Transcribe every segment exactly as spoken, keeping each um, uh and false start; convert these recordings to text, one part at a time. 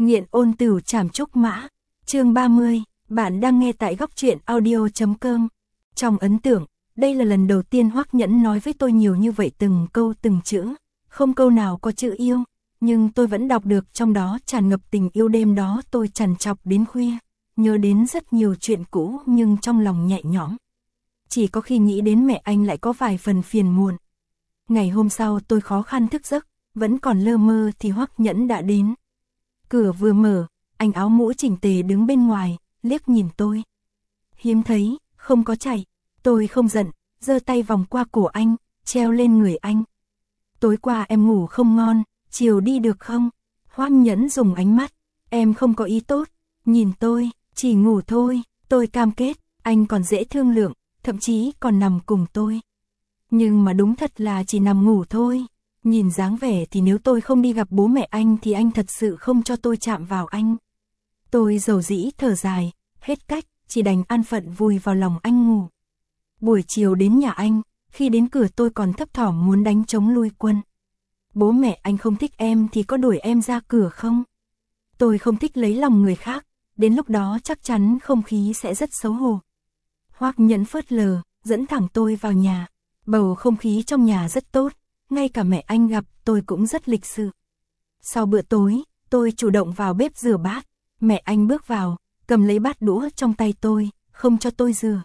Nghiện ôn tửu trảm trúc mã. Chương ba mươi, bạn đang nghe tại góc truyện audio chấm com. Trong ấn tượng, đây là lần đầu tiên Hoắc Nhẫn nói với tôi nhiều như vậy, từng câu từng chữ, không câu nào có chữ yêu, nhưng tôi vẫn đọc được trong đó tràn ngập tình yêu. Đêm đó tôi trằn trọc đến khuya, nhớ đến rất nhiều chuyện cũ nhưng trong lòng nhẹ nhõm. Chỉ có khi nghĩ đến mẹ anh lại có vài phần phiền muộn. Ngày hôm sau tôi khó khăn thức giấc, vẫn còn lơ mơ thì Hoắc Nhẫn đã đến. Cửa vừa mở, anh áo mũ chỉnh tề đứng bên ngoài, liếc nhìn tôi. Hiếm thấy, không có chạy. Tôi không giận, giơ tay vòng qua cổ anh, treo lên người anh. Tối qua em ngủ không ngon, chiều đi được không? Hoắc Nhẫn dùng ánh mắt, em không có ý tốt, nhìn tôi, chỉ ngủ thôi. Tôi cam kết, anh còn dễ thương lượng, thậm chí còn nằm cùng tôi. Nhưng mà đúng thật là chỉ nằm ngủ thôi. Nhìn dáng vẻ thì nếu tôi không đi gặp bố mẹ anh thì anh thật sự không cho tôi chạm vào anh. Tôi dầu dĩ thở dài, hết cách, chỉ đành an phận vùi vào lòng anh ngủ. Buổi chiều đến nhà anh, khi đến cửa tôi còn thấp thỏm muốn đánh trống lui quân. Bố mẹ anh không thích em thì có đuổi em ra cửa không? Tôi không thích lấy lòng người khác, đến lúc đó chắc chắn không khí sẽ rất xấu hổ. Hoắc Nhẫn phớt lờ, dẫn thẳng tôi vào nhà. Bầu không khí trong nhà rất tốt, ngay cả mẹ anh gặp tôi cũng rất lịch sự. Sau bữa tối, tôi chủ động vào bếp rửa bát. Mẹ anh bước vào, cầm lấy bát đũa trong tay tôi, không cho tôi rửa.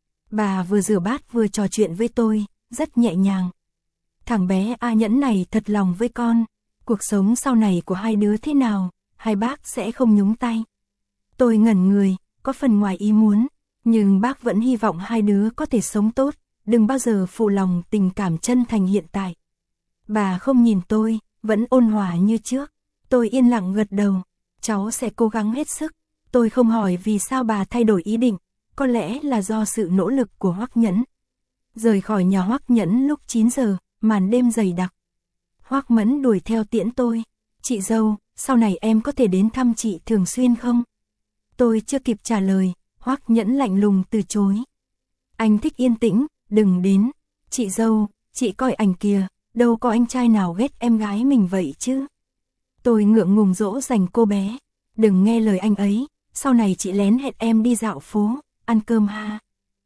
Bà vừa rửa bát vừa trò chuyện với tôi, rất nhẹ nhàng. Thằng bé A Nhẫn này thật lòng với con. Cuộc sống sau này của hai đứa thế nào, hai bác sẽ không nhúng tay. Tôi ngẩn người, có phần ngoài ý muốn, nhưng bác vẫn hy vọng hai đứa có thể sống tốt, đừng bao giờ phụ lòng tình cảm chân thành hiện tại. Bà không nhìn tôi, vẫn ôn hòa như trước. Tôi yên lặng gật đầu, cháu sẽ cố gắng hết sức. Tôi không hỏi vì sao bà thay đổi ý định, có lẽ là do sự nỗ lực của Hoắc Nhẫn. Rời khỏi nhà Hoắc Nhẫn lúc chín giờ, màn đêm dày đặc. Hoắc Mẫn đuổi theo tiễn tôi. Chị dâu, sau này em có thể đến thăm chị thường xuyên không? Tôi chưa kịp trả lời, Hoắc Nhẫn lạnh lùng từ chối. Anh thích yên tĩnh, đừng đến. Chị dâu, chị coi ảnh kìa, đâu có anh trai nào ghét em gái mình vậy chứ. Tôi ngượng ngùng dỗ dành cô bé. Đừng nghe lời anh ấy, sau này chị lén hẹn em đi dạo phố, ăn cơm ha.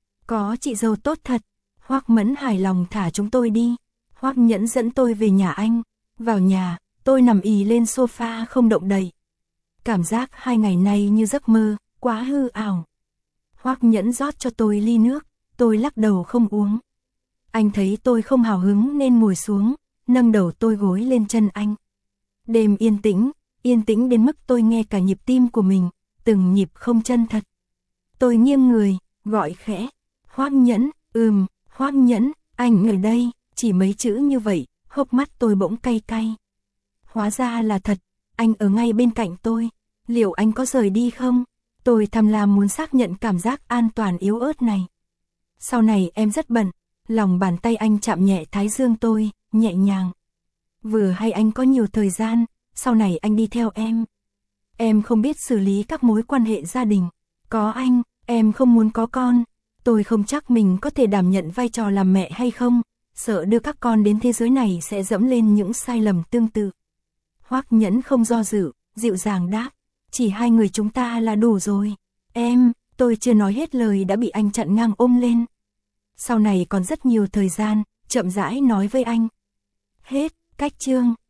Có chị dâu tốt thật. Hoắc Mẫn hài lòng thả chúng tôi đi. Hoắc Nhẫn dẫn tôi về nhà anh. Vào nhà, tôi nằm ì lên sofa không động đậy. Cảm giác hai ngày nay như giấc mơ, quá hư ảo. Hoắc Nhẫn rót cho tôi ly nước, tôi lắc đầu không uống. Anh thấy tôi không hào hứng nên ngồi xuống, nâng đầu tôi gối lên chân anh. Đêm yên tĩnh, yên tĩnh đến mức tôi nghe cả nhịp tim của mình, từng nhịp không chân thật. Tôi nghiêng người, gọi khẽ. Hoắc Nhẫn, ừm, Hoắc Nhẫn, anh ở đây, chỉ mấy chữ như vậy, hốc mắt tôi bỗng cay cay. Hóa ra là thật, anh ở ngay bên cạnh tôi, liệu anh có rời đi không? Tôi thầm làm muốn xác nhận cảm giác an toàn yếu ớt này. Sau này em rất bận. Lòng bàn tay anh chạm nhẹ thái dương tôi, nhẹ nhàng. Vừa hay anh có nhiều thời gian, sau này anh đi theo em. Em không biết xử lý các mối quan hệ gia đình. Có anh, em không muốn có con. Tôi không chắc mình có thể đảm nhận vai trò làm mẹ hay không, sợ đưa các con đến thế giới này sẽ dẫm lên những sai lầm tương tự. Hoắc Nhẫn không do dự, dịu dàng đáp. Chỉ hai người chúng ta là đủ rồi. Em, tôi chưa nói hết lời đã bị anh chặn ngang ôm lên. Sau này còn rất nhiều thời gian, chậm rãi nói với anh. Hết, cách chương.